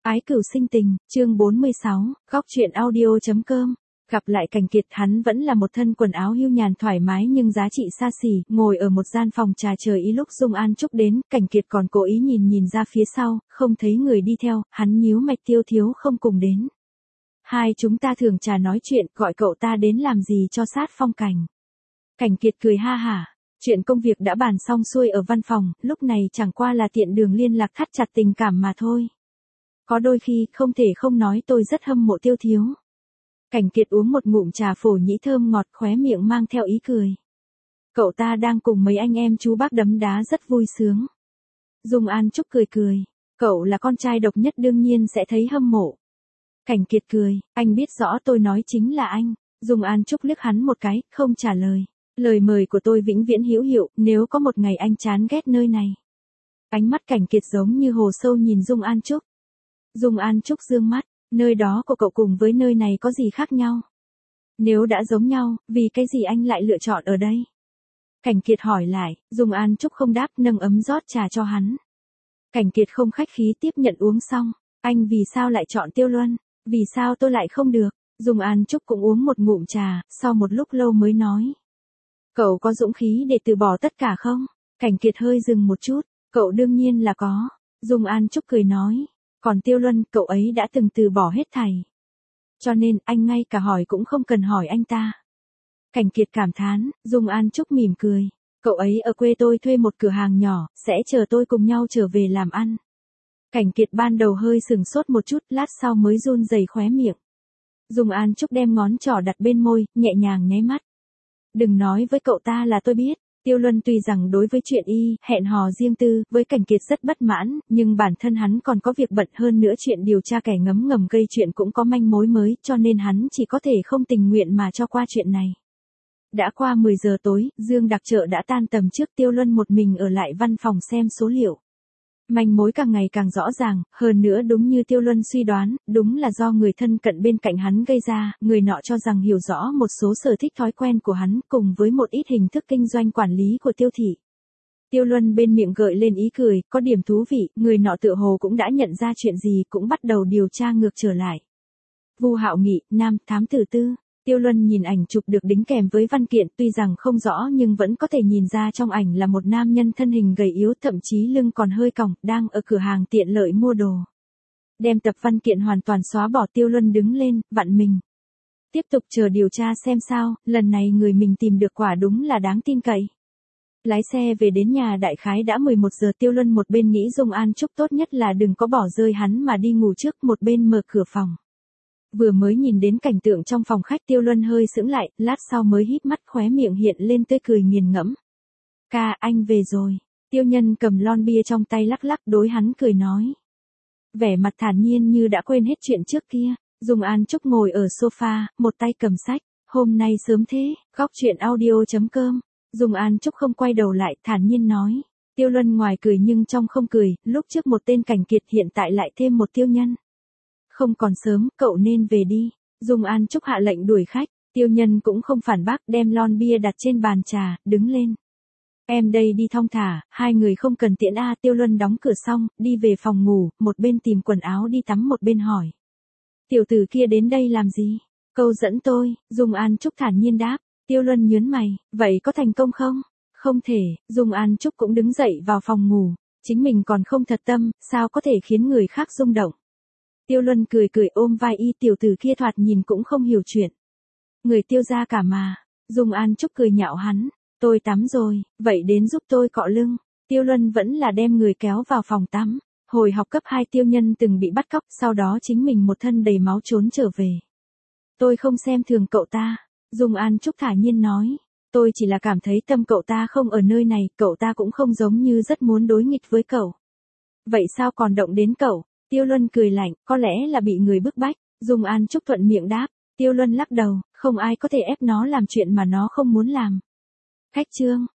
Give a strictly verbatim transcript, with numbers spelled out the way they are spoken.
Ái cửu sinh tình, chương bốn mươi sáu, góc truyện audio chấm com. Gặp lại Cảnh Kiệt, hắn vẫn là một thân quần áo hưu nhàn thoải mái nhưng giá trị xa xỉ, ngồi ở một gian phòng trà chờ ý lúc Dung An Trúc đến, Cảnh Kiệt còn cố ý nhìn nhìn ra phía sau, không thấy người đi theo, hắn nhíu mạch, Tiêu thiếu không cùng đến. Hai chúng ta thường trà nói chuyện, gọi cậu ta đến làm gì cho sát phong cảnh. Cảnh Kiệt cười ha hả. Chuyện công việc đã bàn xong xuôi ở văn phòng, lúc này chẳng qua là tiện đường liên lạc thắt chặt tình cảm mà thôi. Có đôi khi, không thể không nói tôi rất hâm mộ Tiêu thiếu. Cảnh Kiệt uống một ngụm trà phổ nhĩ thơm ngọt, khóe miệng mang theo ý cười. Cậu ta đang cùng mấy anh em chú bác đấm đá rất vui sướng. Dung An Trúc cười cười. Cậu là con trai độc nhất đương nhiên sẽ thấy hâm mộ. Cảnh Kiệt cười, anh biết rõ tôi nói chính là anh. Dung An Trúc liếc hắn một cái, không trả lời. Lời mời của tôi vĩnh viễn hữu hiệu, nếu có một ngày anh chán ghét nơi này. Ánh mắt Cảnh Kiệt giống như hồ sâu nhìn Dung An Trúc. Dung An Trúc dương mắt, nơi đó của cậu cùng với nơi này có gì khác nhau? Nếu đã giống nhau, vì cái gì anh lại lựa chọn ở đây? Cảnh Kiệt hỏi lại, Dung An Trúc không đáp, nâng ấm rót trà cho hắn. Cảnh Kiệt không khách khí tiếp nhận uống xong, anh vì sao lại chọn Tiêu Luân? Vì sao tôi lại không được? Dung An Trúc cũng uống một ngụm trà, sau một lúc lâu mới nói. Cậu có dũng khí để từ bỏ tất cả không? Cảnh Kiệt hơi dừng một chút, cậu đương nhiên là có. Dung An Trúc cười nói. Còn Tiêu Luân, cậu ấy đã từng từ bỏ hết thảy. Cho nên, anh ngay cả hỏi cũng không cần hỏi anh ta. Cảnh Kiệt cảm thán, Dung An Trúc mỉm cười. Cậu ấy ở quê tôi thuê một cửa hàng nhỏ, sẽ chờ tôi cùng nhau trở về làm ăn. Cảnh Kiệt ban đầu hơi sừng sốt một chút, lát sau mới run rẩy khóe miệng. Dung An Trúc đem ngón trỏ đặt bên môi, nhẹ nhàng nháy mắt. Đừng nói với cậu ta là tôi biết. Tiêu Luân tuy rằng đối với chuyện y, hẹn hò riêng tư, với Cảnh Kiệt rất bất mãn, nhưng bản thân hắn còn có việc bận hơn nữa, chuyện điều tra kẻ ngấm ngầm gây chuyện cũng có manh mối mới, cho nên hắn chỉ có thể không tình nguyện mà cho qua chuyện này. Đã qua mười giờ tối, Dương đặc trợ đã tan tầm trước, Tiêu Luân một mình ở lại văn phòng xem số liệu. Manh mối càng ngày càng rõ ràng, hơn nữa đúng như Tiêu Luân suy đoán, đúng là do người thân cận bên cạnh hắn gây ra, người nọ cho rằng hiểu rõ một số sở thích thói quen của hắn, cùng với một ít hình thức kinh doanh quản lý của Tiêu thị. Tiêu Luân bên miệng gợi lên ý cười, có điểm thú vị, người nọ tựa hồ cũng đã nhận ra chuyện gì, cũng bắt đầu điều tra ngược trở lại. Vu Hạo Nghị, nam, thám tử tư. Tiêu Luân nhìn ảnh chụp được đính kèm với văn kiện, tuy rằng không rõ nhưng vẫn có thể nhìn ra trong ảnh là một nam nhân thân hình gầy yếu, thậm chí lưng còn hơi còng, đang ở cửa hàng tiện lợi mua đồ. Đem tập văn kiện hoàn toàn xóa bỏ, Tiêu Luân đứng lên, vặn mình. Tiếp tục chờ điều tra xem sao, lần này người mình tìm được quả đúng là đáng tin cậy. Lái xe về đến nhà đại khái đã mười một giờ, Tiêu Luân một bên nghĩ Dung An Trúc tốt nhất là đừng có bỏ rơi hắn mà đi ngủ trước, một bên mở cửa phòng. Vừa mới nhìn đến cảnh tượng trong phòng khách, Tiêu Luân hơi sững lại, lát sau mới híp mắt, khóe miệng hiện lên tươi cười nghiền ngẫm. Ca, anh về rồi. Tiêu Nhân cầm lon bia trong tay lắc lắc đối hắn cười nói. Vẻ mặt thản nhiên như đã quên hết chuyện trước kia. Dung An Trúc ngồi ở sofa, một tay cầm sách. Hôm nay sớm thế, góc truyện audio chấm com. Dung An Trúc không quay đầu lại, thản nhiên nói. Tiêu Luân ngoài cười nhưng trong không cười, lúc trước một tên Cảnh Kiệt hiện tại lại thêm một Tiêu Nhân. Không còn sớm, cậu nên về đi. Dung An Trúc hạ lệnh đuổi khách, Tiêu Nhân cũng không phản bác, đem lon bia đặt trên bàn trà, đứng lên. Em đây đi thong thả, hai người không cần tiễn a. Tiêu Luân đóng cửa xong, đi về phòng ngủ, một bên tìm quần áo đi tắm một bên hỏi. Tiểu tử kia đến đây làm gì? Câu dẫn tôi, Dung An Trúc thản nhiên đáp. Tiêu Luân nhớn mày, vậy có thành công không? Không thể, Dung An Trúc cũng đứng dậy vào phòng ngủ, chính mình còn không thật tâm, sao có thể khiến người khác rung động. Tiêu Luân cười cười ôm vai y, tiểu tử kia thoạt nhìn cũng không hiểu chuyện. Người Tiêu gia cả mà. Dung An Trúc cười nhạo hắn. Tôi tắm rồi, vậy đến giúp tôi cọ lưng. Tiêu Luân vẫn là đem người kéo vào phòng tắm. Hồi học cấp hai Tiêu Nhân từng bị bắt cóc, sau đó chính mình một thân đầy máu trốn trở về. Tôi không xem thường cậu ta. Dung An Trúc thả nhiên nói. Tôi chỉ là cảm thấy tâm cậu ta không ở nơi này, cậu ta cũng không giống như rất muốn đối nghịch với cậu. Vậy sao còn động đến cậu? Tiêu Luân cười lạnh, có lẽ là bị người bức bách. Dung An Trúc thuận miệng đáp. Tiêu Luân lắc đầu, không ai có thể ép nó làm chuyện mà nó không muốn làm. Khách trương,